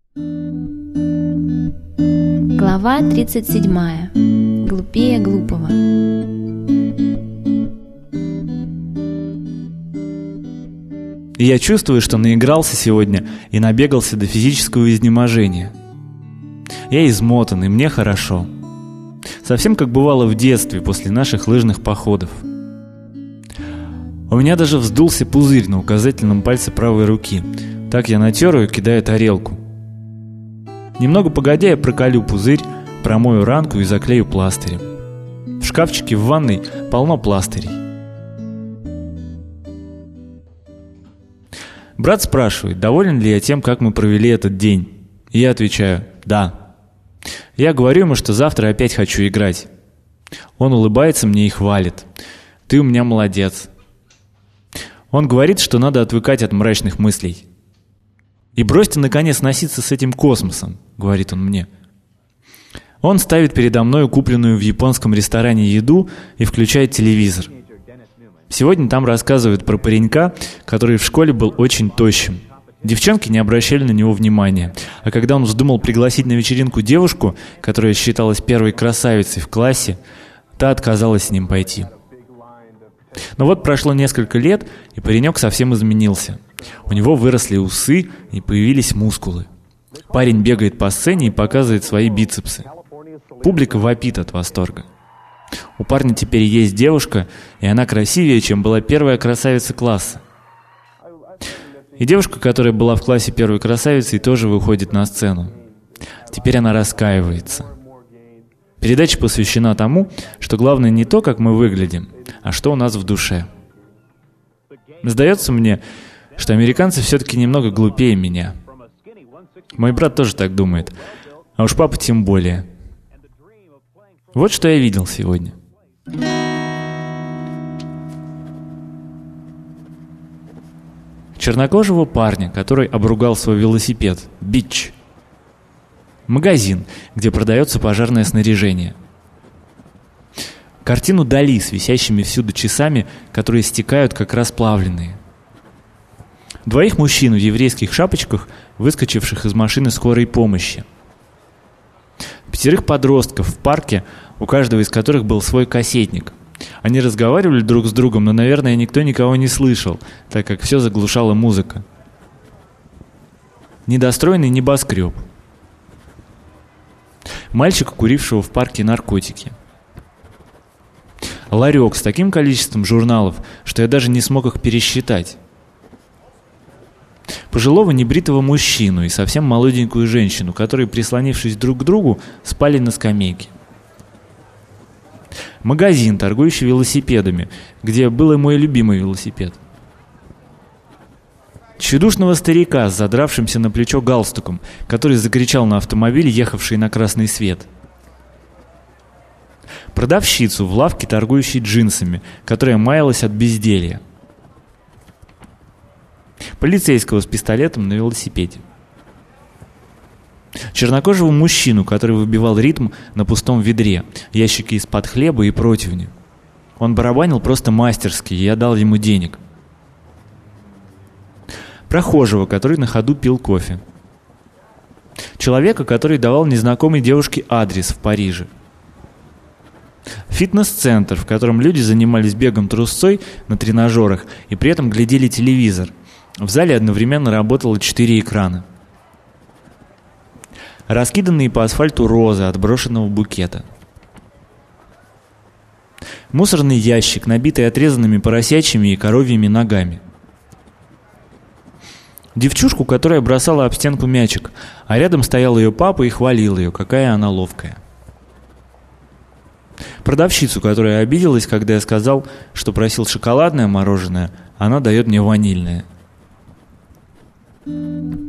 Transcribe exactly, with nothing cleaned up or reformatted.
Глава тридцать седьмая. Глупее глупого. И я чувствую, что наигрался сегодня и набегался до физического изнеможения. Я измотан, и мне хорошо. Совсем как бывало в детстве после наших лыжных походов. У меня даже вздулся пузырь на указательном пальце правой руки. Так я натер ее, кидая тарелку. Немного погодя, я проколю пузырь, промою ранку и заклею пластырем. В шкафчике в ванной полно пластырей. Брат спрашивает, доволен ли я тем, как мы провели этот день. И я отвечаю «да». Я говорю ему, что завтра опять хочу играть. Он улыбается мне и хвалит. «Ты у меня молодец». Он говорит, что надо отвыкать от мрачных мыслей. «И бросьте, наконец, носиться с этим космосом», — говорит он мне. Он ставит передо мной купленную в японском ресторане еду и включает телевизор. Сегодня там рассказывают про паренька, который в школе был очень тощим. Девчонки не обращали на него внимания. А когда он вздумал пригласить на вечеринку девушку, которая считалась первой красавицей в классе, та отказалась с ним пойти. Но вот прошло несколько лет, и паренек совсем изменился. У него выросли усы и появились мускулы. Парень бегает по сцене и показывает свои бицепсы. Публика вопит от восторга. У парня теперь есть девушка, и она красивее, чем была первая красавица класса. И девушка, которая была в классе первой красавицей, тоже выходит на сцену. Теперь она раскаивается. Передача посвящена тому, что главное не то, как мы выглядим, а что у нас в душе. Сдается мне, что американцы все-таки немного глупее меня. Мой брат тоже так думает, а уж папа тем более. Вот что я видел сегодня. Чернокожего парня, который обругал свой велосипед. Бич. Магазин, где продается пожарное снаряжение. Картину Дали с висящими всюду часами, которые стекают как расплавленные. Двоих мужчин в еврейских шапочках, выскочивших из машины скорой помощи. Пятерых подростков в парке, у каждого из которых был свой кассетник. Они разговаривали друг с другом, но, наверное, никто никого не слышал, так как все заглушала музыка. Недостроенный небоскреб. Мальчика, курившего в парке наркотики. Ларек с таким количеством журналов, что я даже не смог их пересчитать. Пожилого небритого мужчину и совсем молоденькую женщину, которые, прислонившись друг к другу, спали на скамейке. Магазин, торгующий велосипедами, где был и мой любимый велосипед. Тщедушного старика с задравшимся на плечо галстуком, который закричал на автомобиль, ехавший на красный свет. Продавщицу в лавке, торгующей джинсами, которая маялась от безделья. Полицейского с пистолетом на велосипеде. Чернокожего мужчину, который выбивал ритм на пустом ведре, ящики из-под хлеба и противни. Он барабанил просто мастерски, и я дал ему денег. Прохожего, который на ходу пил кофе. Человека, который давал незнакомой девушке адрес в Париже. Фитнес-центр, в котором люди занимались бегом трусцой на тренажерах и при этом глядели телевизор. В зале одновременно работало четыре экрана. Раскиданные по асфальту розы от брошенного букета. Мусорный ящик, набитый отрезанными поросячьими и коровьими ногами. Девчушку, которая бросала об стенку мячик, а рядом стоял ее папа и хвалил ее, какая она ловкая. Продавщицу, которая обиделась, когда я сказал, что просил шоколадное мороженое, она дает мне ванильное.